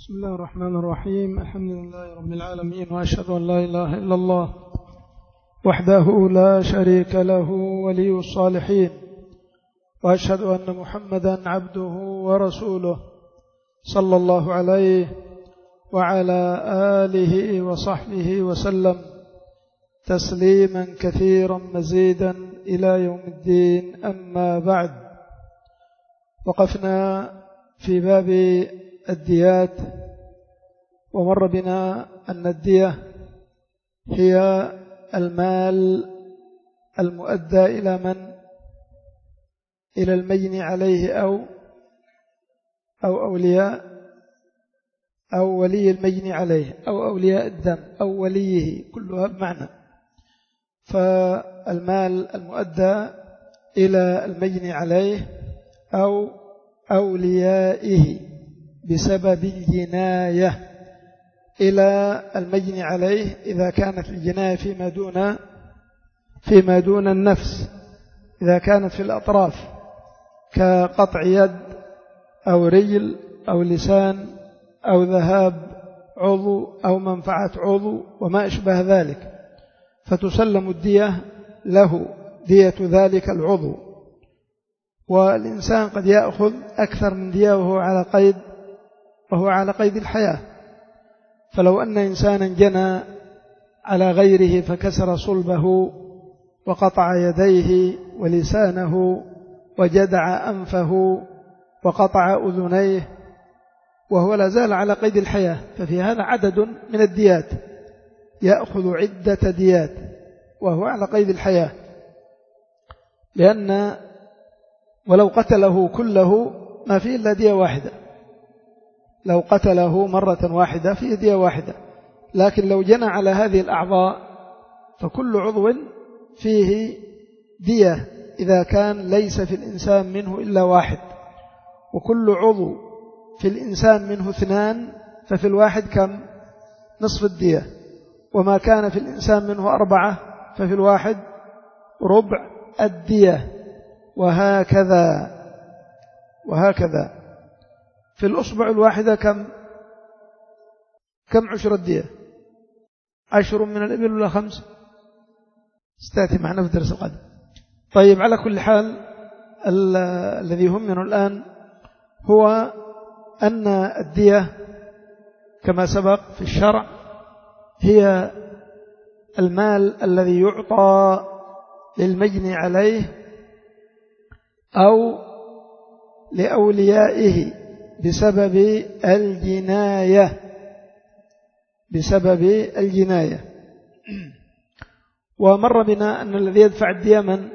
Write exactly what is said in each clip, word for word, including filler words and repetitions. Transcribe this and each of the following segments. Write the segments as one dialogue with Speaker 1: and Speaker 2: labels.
Speaker 1: بسم الله الرحمن الرحيم. الحمد لله رب العالمين، وأشهد أن لا إله إلا الله وحده لا شريك له ولي الصالحين، وأشهد أن محمدا عبده ورسوله صلى الله عليه وعلى آله وصحبه وسلم تسليما كثيرا مزيدا إلى يوم الدين. أما بعد، وقفنا في باب الديات، ومر بنا أن الدية هي المال المؤدى إلى من؟ إلى المجني عليه أو أو أولياء أو ولي المجني عليه أو أولياء الدم أو وليه، كلها بمعنى. فالمال المؤدى إلى المجني عليه أو أوليائه بسبب الجناية إلى المجني عليه إذا كانت الجناية فيما دون فيما دون النفس، إذا كانت في الأطراف كقطع يد أو رجل أو لسان أو ذهاب عضو أو منفعة عضو وما أشبه ذلك، فتسلم الدية له، دية ذلك العضو. والإنسان قد يأخذ أكثر من دية وهو على قيد وهو على قيد الحياة. فلو أن إنسانا جنى على غيره فكسر صلبه وقطع يديه ولسانه وجدع أنفه وقطع أذنيه وهو لا زال على قيد الحياة، ففي هذا عدد من الديات، يأخذ عدة ديات وهو على قيد الحياة، لأن ولو قتله كله ما فيه إلا دية واحدة، لو قتله مرة واحدة فيه دية واحدة. لكن لو جنى على هذه الأعضاء فكل عضو فيه دية إذا كان ليس في الإنسان منه إلا واحد، وكل عضو في الإنسان منه اثنان، ففي الواحد كم؟ نصف الدية. وما كان في الإنسان منه أربعة ففي الواحد ربع الدية، وهكذا وهكذا. في الأصبع الواحدة كم كم عشر الدية؟ عشر من الإبل ولا خمس؟ ستأتي معنا في درس القادم. طيب، على كل حال الذي يهمنا الآن هو أن الدية كما سبق في الشرع هي المال الذي يعطى للمجني عليه أو لأوليائه بسبب الجناية بسبب الجناية. ومر بنا أن الذي يدفع الدية من؟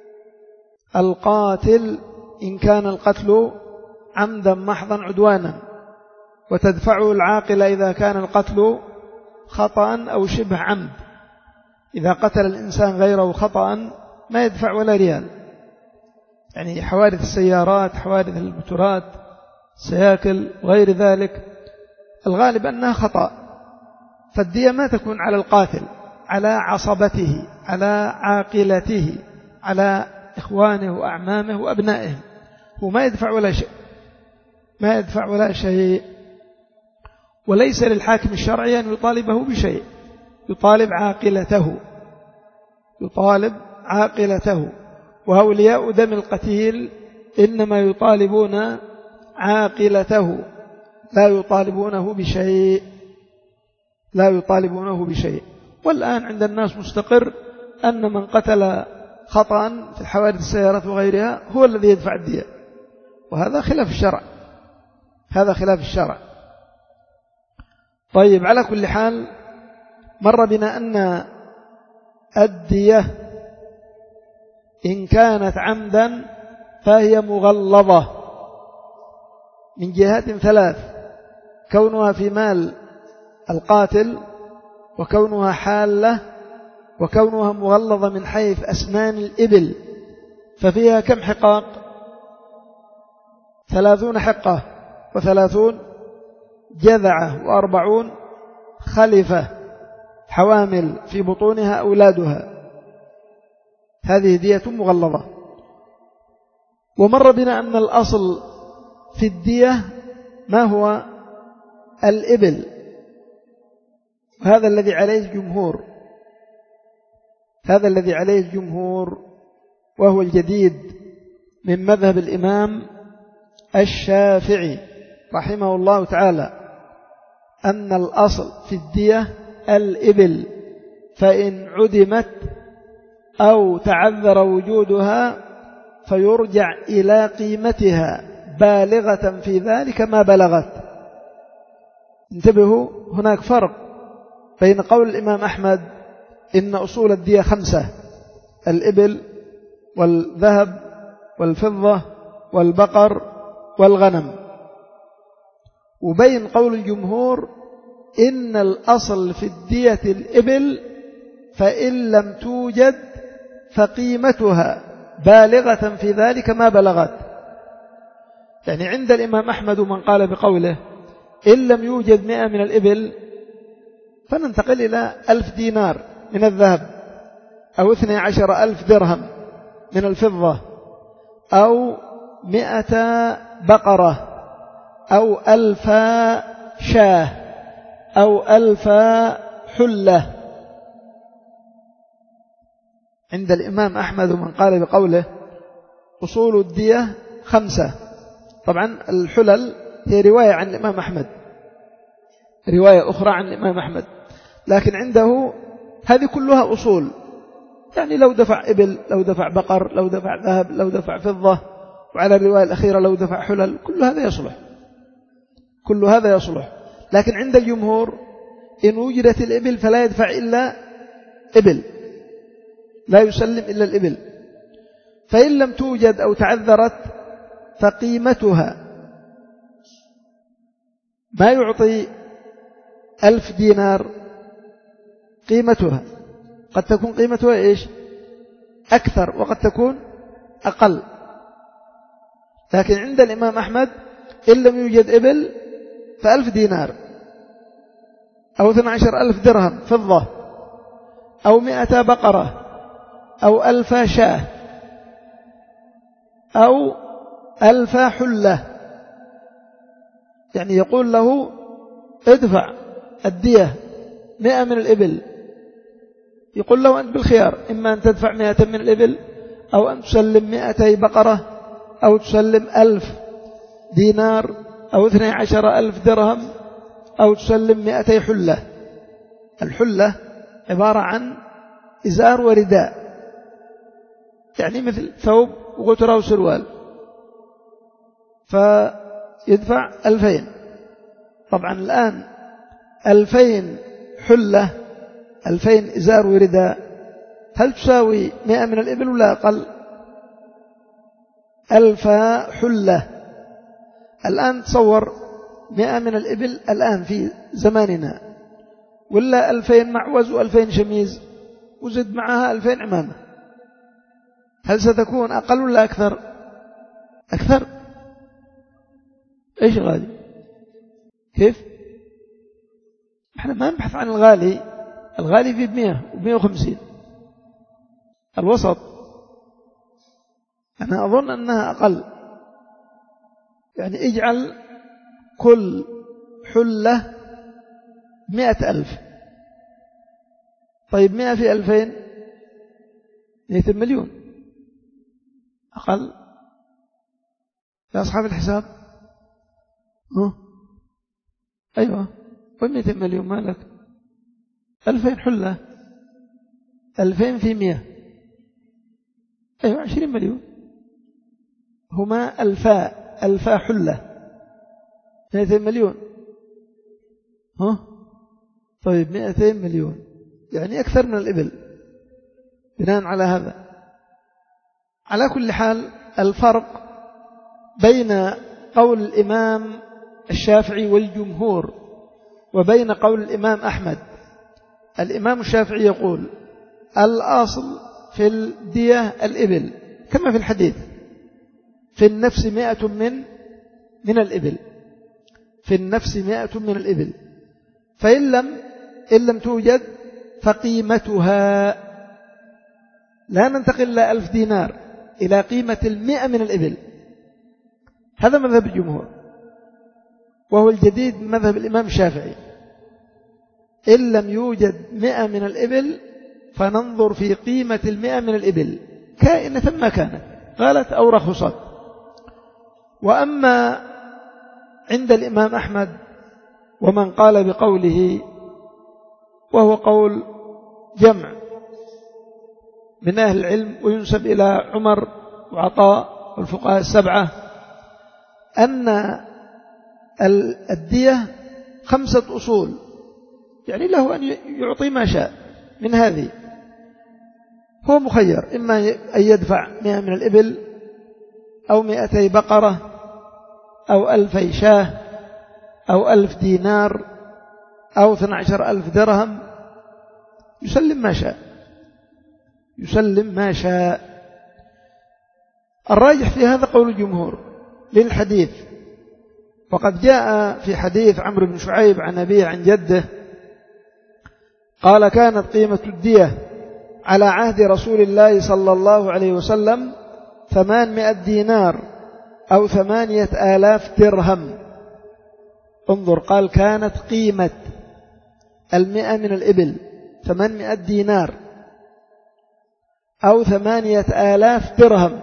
Speaker 1: القاتل إن كان القتل عمدا محضا عدوانا، وتدفعه العاقلة إذا كان القتل خطأ أو شبه عمد. إذا قتل الإنسان غيره خطأ ما يدفع ولا ريال، يعني حوادث السيارات، حوادث الموتورات، سياكل وغير ذلك، الغالب أنها خطأ، فالدية ما تكون على القاتل، على عصبته، على عاقلته، على إخوانه وأعمامه وأبنائه، هو ما يدفع ولا شيء، ما يدفع ولا شيء. وليس للحاكم الشرعي أن يطالبه بشيء، يطالب عاقلته يطالب عاقلته وأولياء دم القتيل إنما يطالبون عاقلته، لا يطالبونه بشيء لا يطالبونه بشيء. والآن عند الناس مستقر أن من قتل خطأ في حوادث السيارات وغيرها هو الذي يدفع الدية، وهذا خلاف الشرع هذا خلاف الشرع. طيب، على كل حال مر بنا أن الدية إن كانت عمدا فهي مغلظة من جهات ثلاث: كونها في مال القاتل، وكونها حالة، وكونها مغلظة من حيث أسنان الإبل. ففيها كم حقاق؟ ثلاثون حقة وثلاثون جذعة وأربعون خلفة، حوامل في بطونها أولادها، هذه دية مغلظة. ومر بنا أن الأصل في الدية ما هو الإبل، هذا الذي عليه الجمهور، هذا الذي عليه الجمهور وهو الجديد من مذهب الإمام الشافعي رحمه الله تعالى، أن الأصل في الدية الإبل، فإن عدمت أو تعذر وجودها فيرجع إلى قيمتها بالغة في ذلك ما بلغت. انتبهوا، هناك فرق بين قول الإمام أحمد إن أصول الدية خمسة: الإبل والذهب والفضة والبقر والغنم، وبين قول الجمهور إن الأصل في الدية الإبل، فإن لم توجد فقيمتها بالغة في ذلك ما بلغت. يعني عند الإمام أحمد من قال بقوله إن لم يوجد مئة من الإبل فننتقل إلى ألف دينار من الذهب، أو اثني عشر ألف درهم من الفضة، أو مئة بقرة، أو ألف شاه، أو ألف حلة. عند الإمام أحمد من قال بقوله أصول الدية خمسة. طبعا الحلل هي رواية عن الإمام أحمد، رواية أخرى عن الإمام أحمد، لكن عنده هذه كلها أصول. يعني لو دفع إبل، لو دفع بقر، لو دفع ذهب، لو دفع فضة، وعلى الرواية الأخيرة لو دفع حلل، كل هذا يصلح، كل هذا يصلح. لكن عند الجمهور إن وجدت الإبل فلا يدفع إلا إبل، لا يسلم إلا الإبل. فإن لم توجد أو تعذرت فقيمتها ما يعطي ألف دينار، قيمتها قد تكون قيمتها إيش؟ أكثر، وقد تكون أقل. لكن عند الإمام أحمد إن لم يوجد إبل فألف دينار، أو اثني عشر ألف درهم فضة، أو مئة بقرة، أو ألف شاه، أو ألف حلة. يعني يقول له ادفع الدية مئة من الإبل، يقول له أنت بالخيار، إما أن تدفع مئة من الإبل، أو أن تسلم مئتي بقرة، أو تسلم ألف دينار، أو اثني عشر ألف درهم، أو تسلم مئتي حلة. الحلة عبارة عن إزار ورداء، يعني مثل ثوب وغترة وسروال، فيدفع ألفين. طبعا الآن ألفين حلة، ألفين إزار ورداء، هل تساوي مئة من الإبل ولا أقل؟ ألف حلة. الآن تصور مئة من الإبل الآن في زماننا، ولا ألفين معوز وألفين شميز وزد معها ألفين عمامة، هل ستكون أقل ولا أكثر؟ أكثر. إيش غالي؟ كيف؟ إحنا ما نبحث عن الغالي، الغالي في مئة ومئة وخمسين، الوسط أنا أظن أنها أقل. يعني اجعل كل حلة مئة ألف، طيب مئة في ألفين مئة مليون، أقل يا أصحاب الحساب. ها؟ أيوة، ومئة مليون مالك؟ ألفين حلة، ألفين في مئة، أيوة عشرين مليون، هما ألفا ألفا حلة، مئتين مليون. ها؟ طيب مئتين مليون يعني أكثر من الإبل بناء على هذا. على كل حال الفرق بين قول الإمام الشافعي والجمهور وبين قول الإمام أحمد، الإمام الشافعي يقول الأصل في الدية الإبل كما في الحديث، في النفس مئة من من الإبل، في النفس مئة من الإبل، فإن لم إن لم توجد فقيمتها، لا ننتقل إلى ألف دينار، إلى قيمة المئة من الإبل. هذا مذهب الجمهور. وهو الجديد من مذهب الإمام الشافعي. إن لم يوجد مئة من الإبل فننظر في قيمة المئة من الإبل كائنة ما كانت، غالت أو رخصت. وأما عند الإمام أحمد ومن قال بقوله، وهو قول جمع من أهل العلم وينسب إلى عمر وعطاء والفقهاء السبعة، أن الدية خمسة أصول، يعني له أن يعطي ما شاء من هذه، هو مخير إما أن يدفع مئة من الإبل أو مئتي بقرة أو ألفي شاه أو ألف دينار أو اثنى عشر ألف درهم، يسلم ما شاء، يسلم ما شاء. الراجح في هذا قول الجمهور للحديث، وقد جاء في حديث عمرو بن شعيب عن أبيه عن جده قال: كانت قيمة الدية على عهد رسول الله صلى الله عليه وسلم ثمانمائة دينار أو ثمانية آلاف درهم. انظر، قال كانت قيمة المئة من الإبل ثمانمائة دينار أو ثمانية آلاف درهم،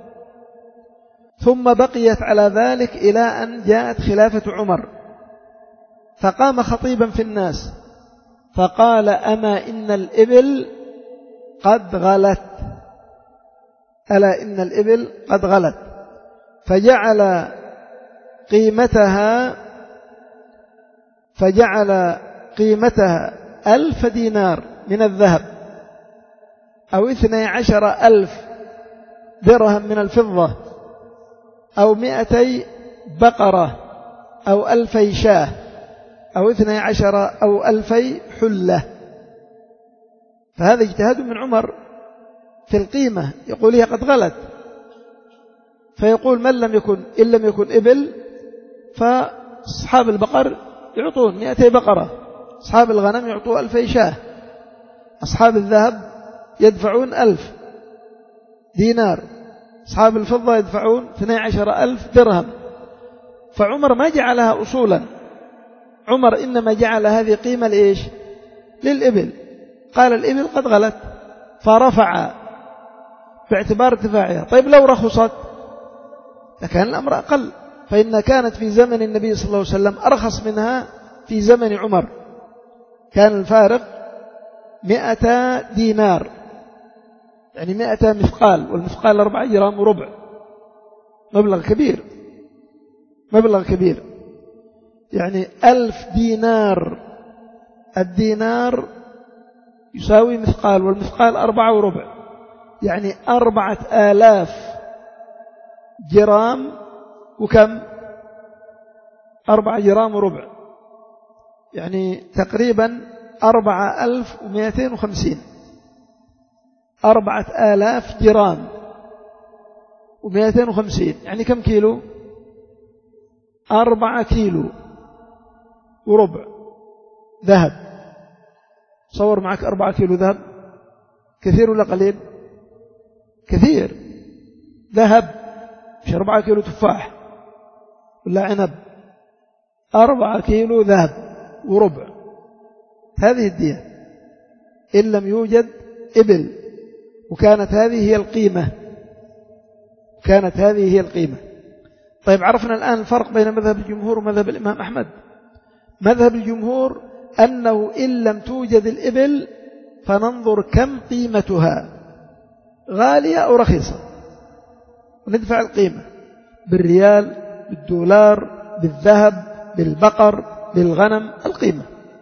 Speaker 1: ثم بقيت على ذلك إلى أن جاءت خلافة عمر، فقام خطيبا في الناس فقال: أما إن الإبل قد غلت، ألا إن الإبل قد غلت، فجعل قيمتها فجعل قيمتها ألف دينار من الذهب أو اثني عشر ألف درهم من الفضة أو مئتي بقرة أو ألفي شاه أو اثني عشر أو ألفي حلة. فهذا اجتهاد من عمر في القيمة، يقول هي قد غلت، فيقول من لم يكن إن لم يكن إبل فأصحاب البقر يعطون مئتي بقرة، أصحاب الغنم يعطوا ألفي شاه، أصحاب الذهب يدفعون ألف دينار، أصحاب الفضة يدفعون اثني عشر ألف درهم. فعمر ما جعلها أصولا، عمر إنما جعل هذه قيمة لإيش؟ للإبل. قال الإبل قد غلت فرفع باعتبار ارتفاعها. طيب لو رخصت لكان الأمر أقل، فإن كانت في زمن النبي صلى الله عليه وسلم أرخص منها في زمن عمر، كان الفارق مئة دينار، يعني مئة مثقال، والمثقال أربعة جرام وربع، مبلغ كبير، مبلغ كبير، يعني ألف دينار، الدينار يساوي مثقال، والمثقال أربعة وربع، يعني أربعة آلاف جرام وكم؟ أربعة جرام وربع، يعني تقريبا أربعة ألف ومئتين وخمسين، أربعة آلاف جرام ومئتين وخمسين، يعني كم كيلو؟ أربعة كيلو وربع ذهب. صور معك أربعة كيلو ذهب، كثير ولا قليل؟ كثير ذهب، مش أربعة كيلو تفاح ولا عنب، أربعة كيلو ذهب وربع. هذه الدية إن لم يوجد إبل، وكانت هذه هي القيمة، كانت هذه هي القيمة. طيب عرفنا الآن الفرق بين مذهب الجمهور ومذهب الإمام أحمد. مذهب الجمهور أنه إن لم توجد الإبل فننظر كم قيمتها، غالية أو رخيصة، وندفع القيمة بالريال، بالدولار، بالذهب، بالبقر، بالغنم، القيمة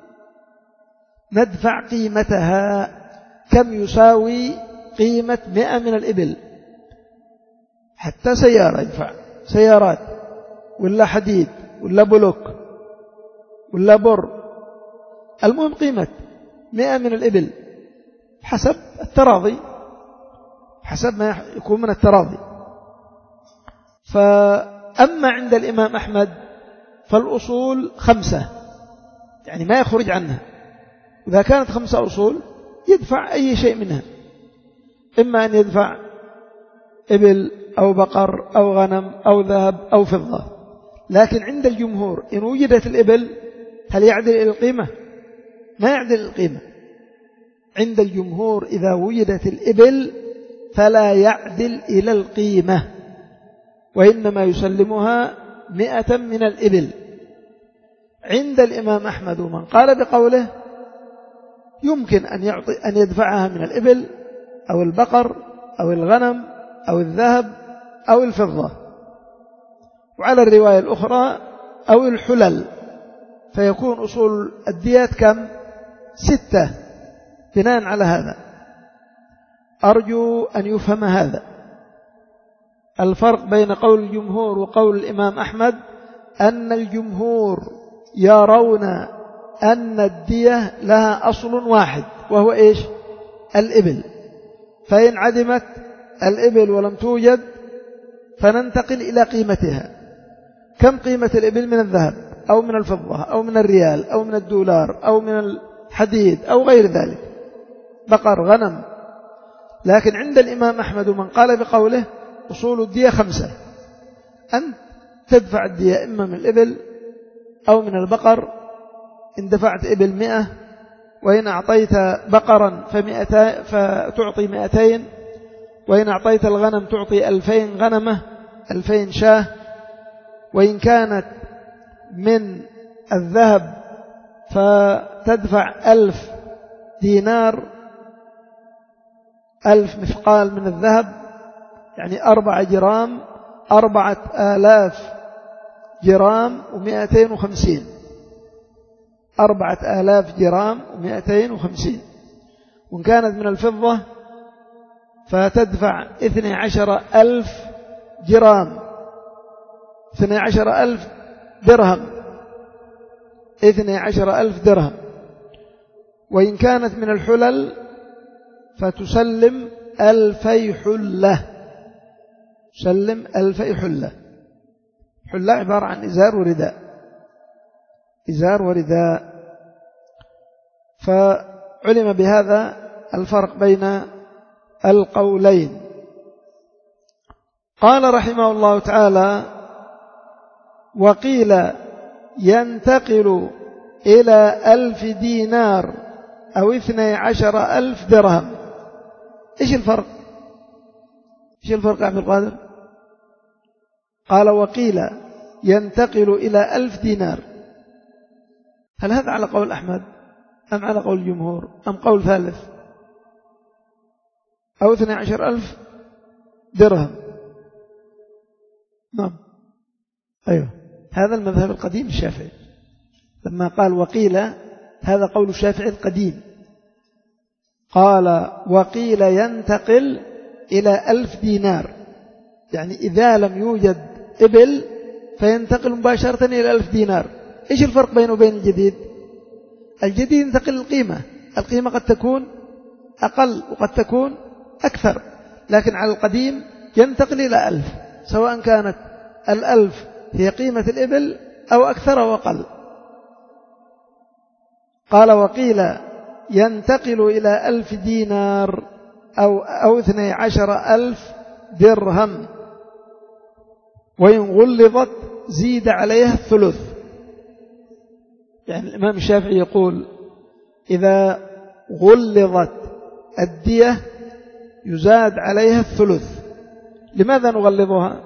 Speaker 1: ندفع قيمتها. كم يساوي قيمة مئة من الإبل؟ حتى سيارة يدفع، سيارات ولا حديد ولا بلوك ولا بر، المهم قيمة مئة من الإبل حسب التراضي، حسب ما يكون من التراضي. فأما عند الإمام أحمد فالأصول خمسة، يعني ما يخرج عنها، وإذا كانت خمسة أصول يدفع أي شيء منها، إما أن يدفع إبل أو بقر أو غنم أو ذهب أو فضة، لكن عند الجمهور إن وجدت الإبل هل يعدل إلى القيمة؟ ما يعدل إلى القيمة. عند الجمهور إذا وجدت الإبل فلا يعدل إلى القيمة، وإنما يسلمها مئة من الإبل. عند الإمام أحمد ومن قال بقوله يمكن أن يعطي أن يدفعها من الإبل أو البقر أو الغنم أو الذهب أو الفضة، وعلى الرواية الأخرى أو الحلل، فيكون أصول الديات كم؟ ستة. بناء على هذا أرجو أن يفهم هذا الفرق بين قول الجمهور وقول الإمام أحمد، أن الجمهور يرون أن الدية لها أصل واحد وهو إيش؟ الإبل، فإن عدمت الإبل ولم توجد فننتقل إلى قيمتها. كم قيمة الإبل من الذهب أو من الفضة أو من الريال أو من الدولار أو من الحديد أو غير ذلك، بقر غنم. لكن عند الإمام أحمد ومن قال بقوله أصول الدية خمسة، أن تدفع الدية إما من الإبل أو من البقر، إن دفعت إبل مئة، وإن أعطيت بقرا فتعطي مئتين، وإن أعطيت الغنم تعطي ألفين غنمة، ألفين شاه، وإن كانت من الذهب فتدفع ألف دينار، ألف مثقال من الذهب يعني أربعة جرام، أربعة آلاف جرام ومئتين وخمسين، أربعة آلاف جرام ومئتين وخمسين. وإن كانت من الفضة فتدفع اثني عشر ألف جرام، اثني عشر ألف درهم، اثني عشر ألف درهم. وإن كانت من الحلل فتسلم ألفي حلة، سلم ألفي حلة. حلة عبارة عن إزار ورداء، إزار ورداء. فعلم بهذا الفرق بين القولين. قال رحمه الله تعالى: وقيل ينتقل إلى ألف دينار أو اثني عشر ألف درهم. إيش الفرق؟ إيش الفرق يا عبد القادر؟ قال وقيل ينتقل إلى ألف دينار، هل هذا على قول أحمد أم على قول الجمهور أم قول ثالث؟ أو اثني عشر ألف درهم. نعم، أيوه، هذا المذهب القديم الشافعي. لما قال وقيل، هذا قول الشافعي القديم. قال وقيل ينتقل إلى ألف دينار، يعني إذا لم يوجد إبل فينتقل مباشرة إلى ألف دينار. إيش الفرق بينه وبين الجديد؟ الجديد ينتقل القيمة، القيمة قد تكون أقل وقد تكون أكثر، لكن على القديم ينتقل إلى ألف، سواء كانت الألف هي قيمة الإبل أو أكثر وأقل. قال وقيل ينتقل إلى ألف دينار أو, أو اثني عشر ألف درهم، وإن غلظت زيد عليها الثلث. يعني الإمام الشافعي يقول إذا غلظت الدية يزاد عليها الثلث. لماذا نغلظها؟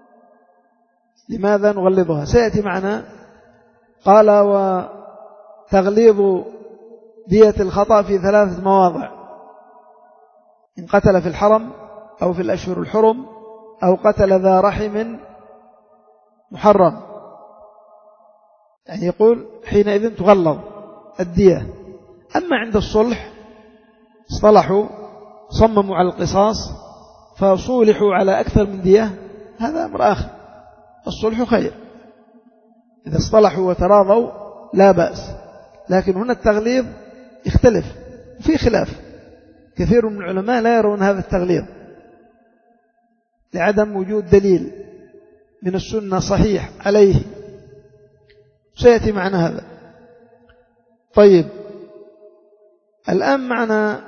Speaker 1: لماذا نغلظها؟ سيأتي معنا. قال وتغليظ دية الخطأ في ثلاثة مواضع: إن قتل في الحرم أو في الأشهر الحرم أو قتل ذا رحم محرم، يعني يقول حينئذ تغلظ الدية. أما عند الصلح اصطلحوا صمموا على القصاص فصولحوا على أكثر من دية، هذا أمر آخر، الصلح خير، إذا اصطلحوا وتراضوا لا بأس. لكن هنا التغليظ يختلف، في خلاف، كثير من العلماء لا يرون هذا التغليظ لعدم وجود دليل من السنة صحيح عليه، سيأتي معنا هذا. طيب، الآن معنا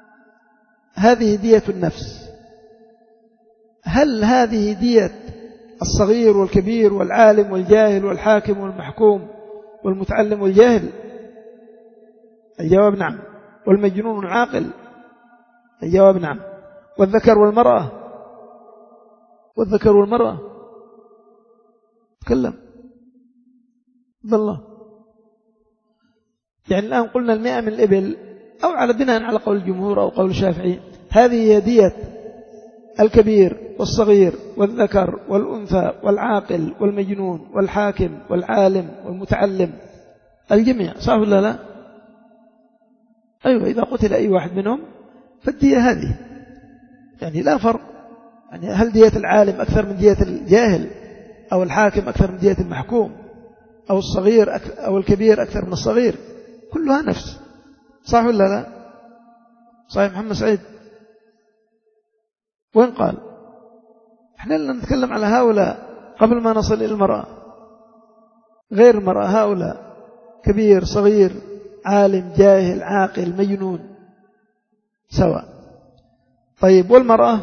Speaker 1: هذه دية النفس. هل هذه دية الصغير والكبير والعالم والجاهل والحاكم والمحكوم والمتعلم والجاهل؟ الجواب نعم. والمجنون والعاقل؟ الجواب نعم. والذكر والمرأة؟ والذكر والمرأة؟ تكلم الله. يعني الآن قلنا المئة من الإبل، أو على بناء على قول الجمهور أو قول الشافعي، هذه هي دية الكبير والصغير والذكر والأنثى والعاقل والمجنون والحاكم والعالم والمتعلم، الجميع، صح ولا لا؟ أيوة، إذا قتل أي واحد منهم فالدية هذه، يعني لا فرق. يعني هل دية العالم أكثر من دية الجاهل، أو الحاكم أكثر من دية المحكوم، أو الصغير أو الكبير أكثر من الصغير؟ كلها نفس، صح ولا لا؟ صحيح محمد سعيد؟ وين قال؟ احنا لنا نتكلم على هؤلاء قبل ما نصل إلى المرأة. غير المرأة هؤلاء كبير صغير عالم جاهل عاقل مجنون سواء. طيب والمرأة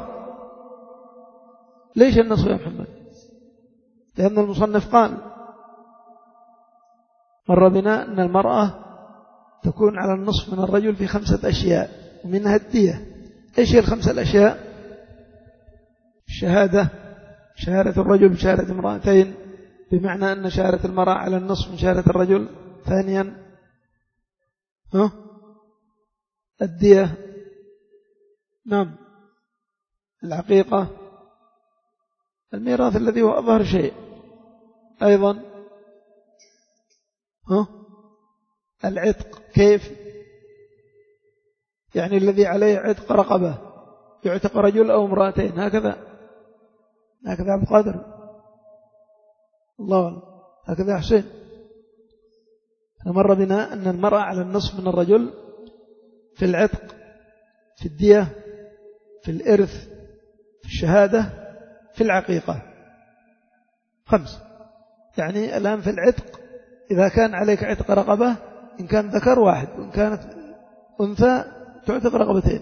Speaker 1: ليش النصف يا محمد؟ لأن المصنف قال مر بنا أن المرأة تكون على النصف من الرجل في خمسة أشياء، ومنها الدية. إيش هي الخمسة الأشياء؟ الشهادة، شهادة الرجل بشهادة امرأتين، بمعنى أن شهادة المرأة على النصف من شهادة الرجل. ثانيا ها الدية، نعم، العقيقة، الميراث الذي هو أظهر شيء، أيضا ها العتق. كيف؟ يعني الذي عليه عتق رقبة يعتق رجل أو امرأتين، هكذا هكذا عبد القادر، الله، هكذا حسين. مر بنا أن المرأة على النصف من الرجل في العتق، في الدية، في الإرث، في الشهادة، في العقيقة. خمس. يعني الآن في العتق إذا كان عليك عتق رقبة، إن كان ذكر واحد وإن كانت أنثى تعتق رقبتين.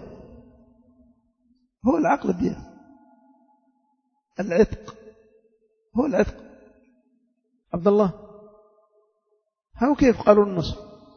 Speaker 1: هو العقل الدية، العتق هو العتق. عبد الله، هو كيف قالوا النصف؟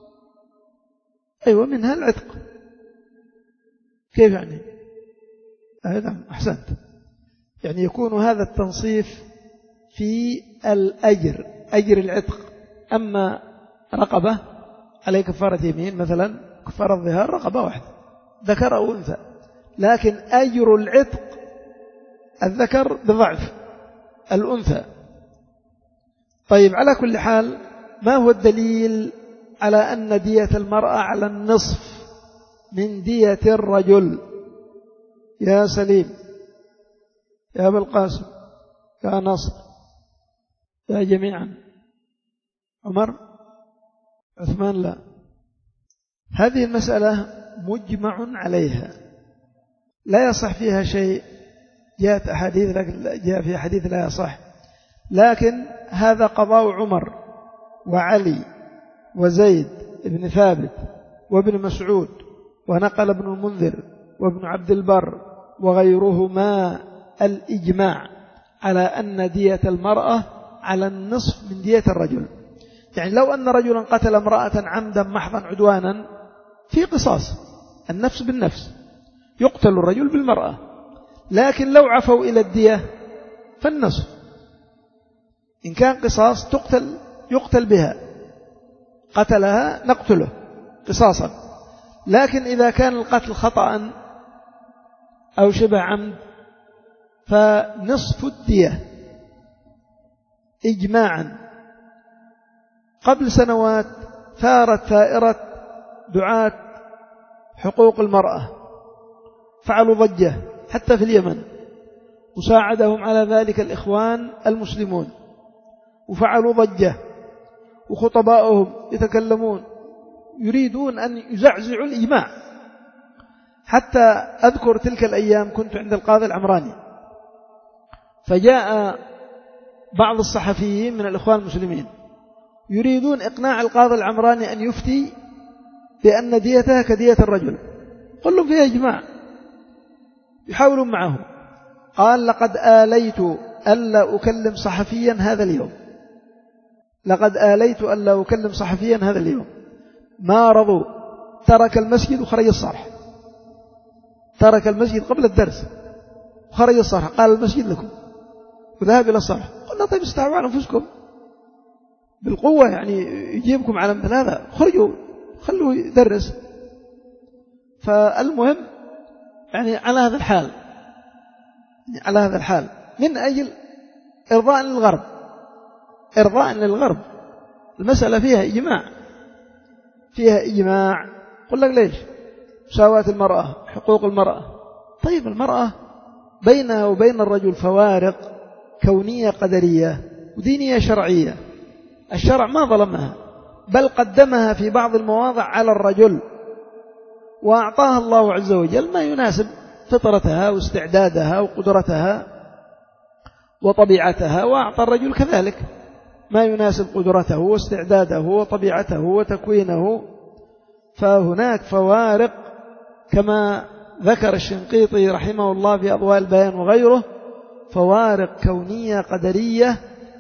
Speaker 1: أيوة منها العتق. كيف يعني؟ أيضا أحسنت. يعني يكون هذا التنصيف في الأجر، أجر العتق. أما رقبة عليه كفارة يمين مثلا، كفارة الظهار رقبة واحدة ذكر أو أنثى، لكن أجر العتق الذكر بضعف الأنثى. طيب، على كل حال، ما هو الدليل على أن دية المرأة على النصف من دية الرجل؟ يا سليم، يا أبا القاسم، يا نصر، يا جميعا، عمر، عثمان، لا. هذه المسألة مجمع عليها، لا يصح فيها شيء. جاءت أحاديث لكن جاء في حديث لا يصح، لكن هذا قضاء عمر وعلي وزيد بن ثابت وابن مسعود، ونقل ابن المنذر وابن عبد البر وغيرهما الإجماع على أن دية المرأة على النصف من دية الرجل. يعني لو أن رجلا قتل امرأة عمدا محضا عدوانا في قصاص، النفس بالنفس، يقتل الرجل بالمرأة، لكن لو عفوا إلى الدية فالنصف. إن كان قصاص تقتل يقتل بها، قتلها نقتله قصاصا. لكن إذا كان القتل خطأ أو شبه عمد فنصف الدية إجماعا. قبل سنوات ثارت ثائرة دعاة حقوق المرأة، فعلوا ضجة حتى في اليمن، وساعدهم على ذلك الإخوان المسلمون، وفعلوا ضجة، وخطباؤهم يتكلمون يريدون أن يزعزعوا الإجماع. حتى أذكر تلك الأيام كنت عند القاضي العمراني، فجاء بعض الصحفيين من الإخوان المسلمين يريدون إقناع القاضي العمراني أن يفتي بأن ديتها كدية الرجل. قل لهم فيها إجماع، يحاولون معه. قال: لقد آليت ألا أكلم صحفيا هذا اليوم، لقد آليت ألا أكلم صحفيا هذا اليوم. ما رضوا، ترك المسجد وخرج الصرح، ترك المسجد قبل الدرس وخرج الصرح، قال المسجد لكم، وذهب إلى الصرح. قلنا طيب استعوا على أنفسكم بالقوة، يعني يجيبكم على مثل هذا، خرجوا خلوه يدرس. فالمهم يعني على هذا الحال، يعني على هذا الحال من أجل إرضاء للغرب، إرضاء للغرب. المسألة فيها إجماع، فيها إجماع. قل لك ليش؟ مساواة المرأة، حقوق المرأة. طيب المرأة بينها وبين الرجل فوارق كونية قدرية ودينية شرعية. الشرع ما ظلمها، بل قدمها في بعض المواضع على الرجل، وأعطاها الله عز وجل ما يناسب فطرتها واستعدادها وقدرتها وطبيعتها، وأعطى الرجل كذلك ما يناسب قدرته واستعداده وطبيعته وتكوينه. فهناك فوارق كما ذكر الشنقيطي رحمه الله في أضواء البيان وغيره، فوارق كونية قدرية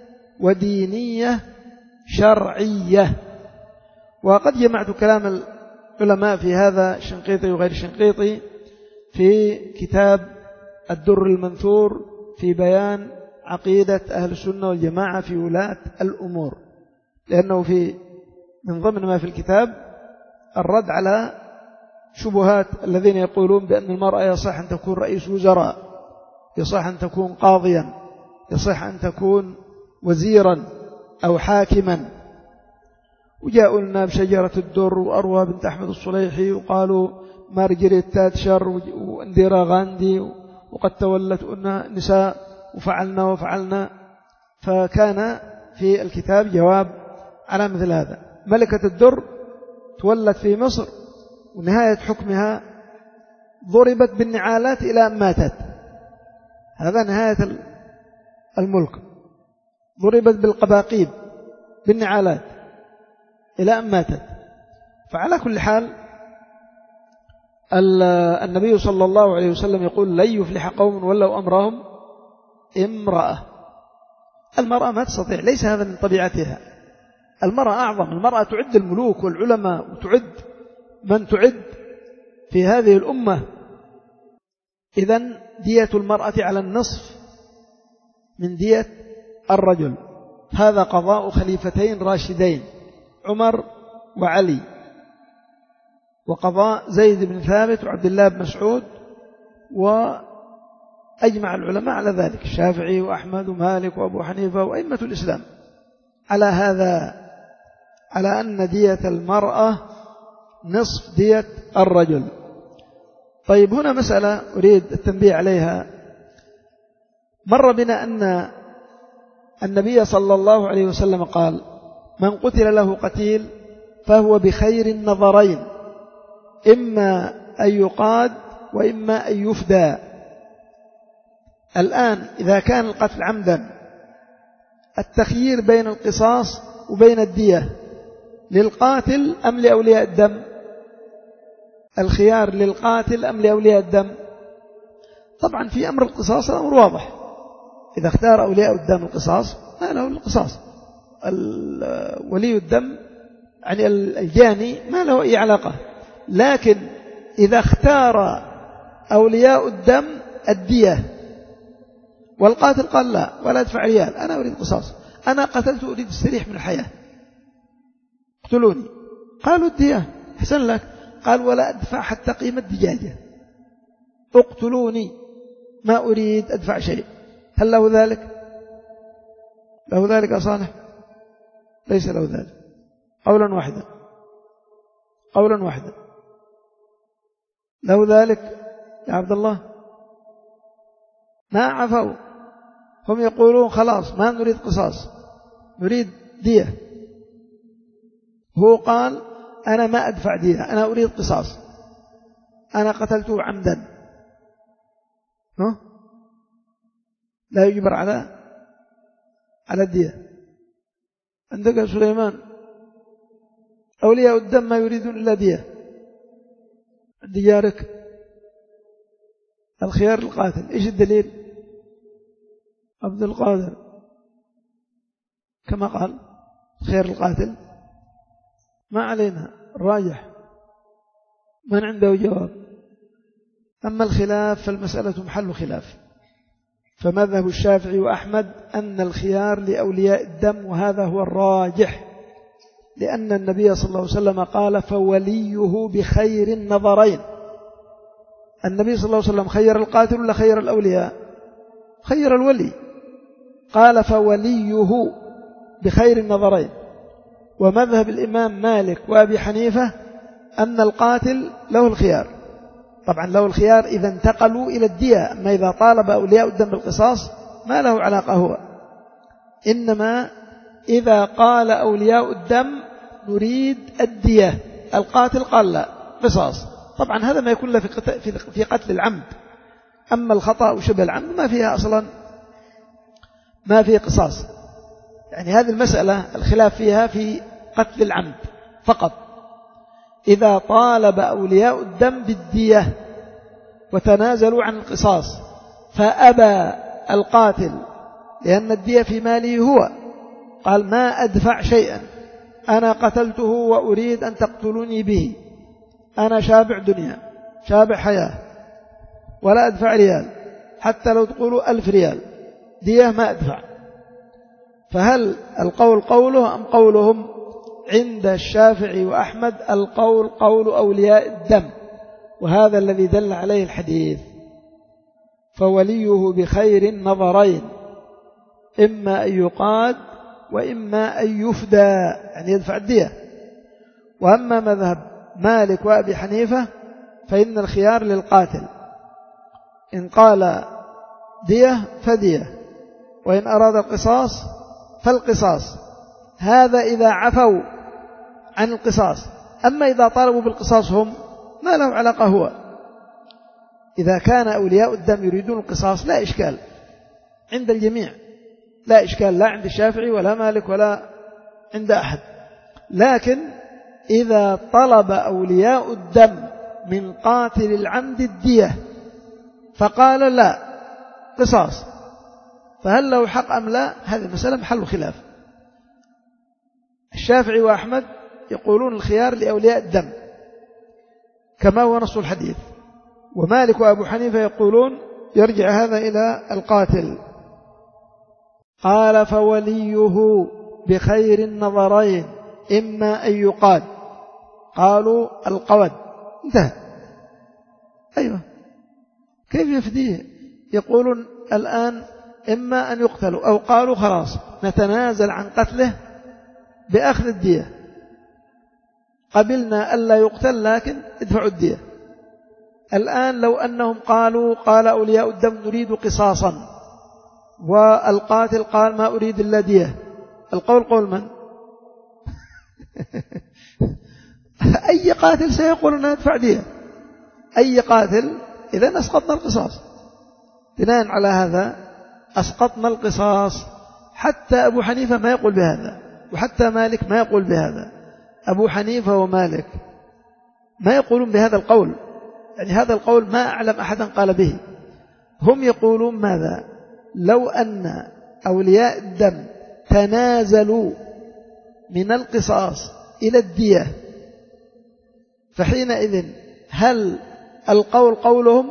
Speaker 1: ودينية شرعية. وقد جمعت كلام العلماء في هذا، الشنقيطي وغير الشنقيطي، في كتاب الدر المنثور في بيان عقيدة أهل السنة والجماعة في ولاة الأمور، لأنه في من ضمن ما في الكتاب الرد على شبهات الذين يقولون بأن المرأة يصح أن تكون رئيس وزراء، يصح أن تكون قاضيا، يصح أن تكون وزيرا أو حاكما. وجاءوا لنا بشجرة الدر وأروى بنت أحمد الصليحي، وقالوا مارجريت تاتشر وانديرا غاندي، وقد تولت نساء وفعلنا وفعلنا. فكان في الكتاب جواب على مثل هذا. ملكة الدر تولت في مصر، ونهاية حكمها ضربت بالنعالات إلى أن ماتت. هذا نهاية الملك، ضربت بالقباقيب بالنعالات إلى أن ماتت. فعلى كل حال النبي صلى الله عليه وسلم يقول لن يفلح قوم ولوا أمرهم امرأة. المرأة ما تستطيع، ليس هذا من طبيعتها. المرأة أعظم، المرأة تعد الملوك والعلماء، وتعد من تعد في هذه الأمة. إذن دية المرأة على النصف من دية الرجل. هذا قضاء خليفتين راشدين عمر وعلي، وقضاء زيد بن ثابت وعبد الله بن مسعود، وأجمع العلماء على ذلك، الشافعي وأحمد ومالك وأبو حنيفة وأئمة الإسلام على هذا، على أن دية المرأة نصف دية الرجل. طيب هنا مسألة أريد التنبيه عليها. مر بنا أن النبي صلى الله عليه وسلم قال من قتل له قتيل فهو بخير النظرين، إما أن يقاد وإما أن يفدى. الآن إذا كان القتل عمدا، التخيير بين القصاص وبين الدية للقاتل أم لأولياء الدم؟ الخيار للقاتل أم لأولياء الدم؟ طبعا في أمر القصاص الأمر واضح، إذا اختار أولياء الدم القصاص ما له القصاص، ولي الدم يعني الجاني ما له أي علاقة. لكن إذا اختار أولياء الدم الدية والقاتل قال لا ولا أدفع ريال، أنا أريد قصاص، أنا قتلت أريد استريح من الحياة، اقتلوني، قالوا الدية حسن لك، قال ولا أدفع حتى قيمة دجاجة، اقتلوني ما أريد أدفع شيء. هل له ذلك؟ له ذلك يا صالح؟ ليس له ذلك. قولا واحدا، قولا واحدا، له ذلك يا عبد الله؟ ما عفوا، هم يقولون خلاص ما نريد قصاص نريد دية. هو قال أنا ما أدفع دية، أنا أريد قصاص، أنا قتلته عمدا، ها؟ لا يجبر على على الدية. عندك يا سليمان أولياء الدم ما يريدون إلا دية، ديارك الخيار القاتل، إيش الدليل؟ عبد القادر كما قال خير القاتل. ما علينا، الراجح من عنده جواب. أما الخلاف فالمسألة محل خلاف، فمذهب الشافعي وأحمد أن الخيار لأولياء الدم، وهذا هو الراجح، لأن النبي صلى الله عليه وسلم قال فوليه بخير النظرين. النبي صلى الله عليه وسلم خير القاتل ولا خير الأولياء؟ خير الولي، قال فوليه بخير النظرين. ومذهب الإمام مالك وأبي حنيفة أن القاتل له الخيار، طبعا له الخيار إذا انتقلوا إلى الدية، أما إذا طالب أولياء الدم بالقصاص ما له علاقة هو، إنما إذا قال أولياء الدم نريد الدية، القاتل قال لا قصاص، طبعا هذا ما يكون له في قتل العمد. أما الخطأ وشبه العمد ما فيها أصلا، ما فيه قصاص. يعني هذه المسألة الخلاف فيها في قتل العمد فقط. إذا طالب أولياء الدم بالدية وتنازلوا عن القصاص فأبى القاتل لأن الدية في ماله هو، قال ما أدفع شيئا، أنا قتلته وأريد أن تقتلوني به، أنا شابع دنيا شابع حياة ولا أدفع ريال، حتى لو تقولوا ألف ريال دية ما أدفع. فهل القول قوله أم قولهم؟ عند الشافعي وأحمد القول قول أولياء الدم، وهذا الذي دل عليه الحديث فوليه بخير النظرين، إما أن يقاد وإما أن يفدى، يعني يدفع الدية. وأما مذهب مالك وأبي حنيفة فإن الخيار للقاتل، إن قال دية فدية، وإن أراد القصاص فالقصاص، هذا إذا عفوا عن القصاص. أما إذا طالبوا بالقصاص هم ما له علاقة هو. إذا كان أولياء الدم يريدون القصاص لا إشكال عند الجميع، لا إشكال لا عند الشافعي ولا مالك ولا عند أحد. لكن إذا طلب أولياء الدم من قاتل العمد الدية فقال لا قصاص، فهل له حق أم لا؟ هذه مسألة محل خلاف. الشافعي وأحمد يقولون الخيار لأولياء الدم كما هو نص الحديث، ومالك وأبو حنيفة يقولون يرجع هذا إلى القاتل. قال فوليه بخير النظرين إما أن يقاد، قالوا القود انتهى. أيوة كيف يفديه؟ يقولون الآن إما أن يقتلوا، أو قالوا خلاص نتنازل عن قتله بأخذ الدية، قبلنا ألا يقتل لكن ادفعوا الدية. الآن لو أنهم قالوا قال أولياء الدم نريد قصاصا، والقاتل قال ما أريد إلا دية، القول قول من؟ أي قاتل سيقول أنها ادفع دية، أي قاتل. إذن أسقطنا القصاص، بناء على هذا أسقطنا القصاص. حتى أبو حنيفة ما يقول بهذا، وحتى مالك ما يقول بهذا. أبو حنيفة ومالك ما يقولون بهذا القول، يعني هذا القول ما أعلم أحدا قال به. هم يقولون ماذا؟ لو أن أولياء الدم تنازلوا من القصاص إلى الدية فحينئذ هل القول قولهم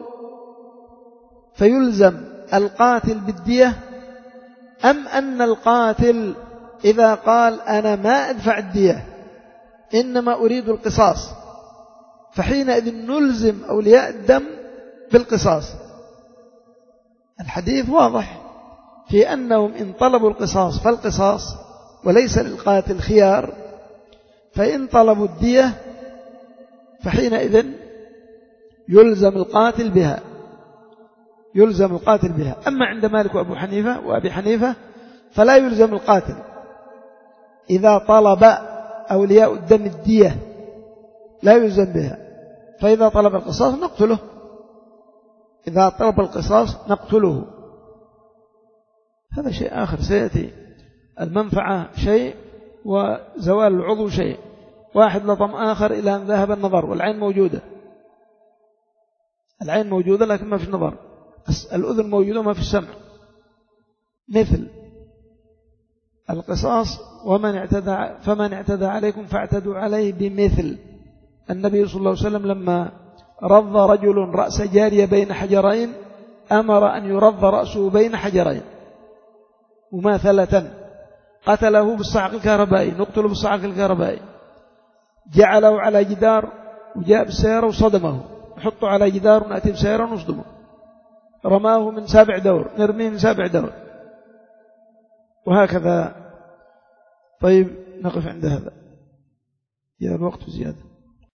Speaker 1: فيلزم القاتل بالدية، أم أن القاتل إذا قال أنا ما أدفع الدية إنما أريد القصاص فحينئذ نلزم أولياء الدم بالقصاص؟ الحديث واضح في أنهم إن طلبوا القصاص فالقصاص، وليس للقاتل خيار. فإن طلبوا الدية فحينئذ يلزم القاتل بها، يلزم القاتل بها. أما عند مالك وأبو حنيفة وأبي حنيفة فلا يلزم القاتل إذا طلب أولياء الدم الدية، لا يلزم بها. فإذا طلب القصاص نقتله، إذا طلب القصاص نقتله. هذا شيء آخر سيأتي. المنفعة شيء وزوال العضو شيء، واحد لطم آخر إلى أن ذهب النظر، والعين موجودة، العين موجودة لكن ما في النظر، الأذن موجودة ما في السمع. مثل القصاص، ومن اعتدى فمن اعتدى عليكم فاعتدوا عليه بمثل. النبي صلى الله عليه وسلم لما رض رجل رأس جارية بين حجرين أمر أن يرض رأسه بين حجرين مماثلة. قتله بالصعق الكهربائي، نقتله بالصعق الكهربائي، جعله على جدار وجاء بالسيارة وصدمه، نحطه على جدار ونأتي بسيارة ونصدمه، رماه من سابع دور نرميه من سابع دور، وهكذا. طيب نقف عند هذا، يا الوقت زيادة.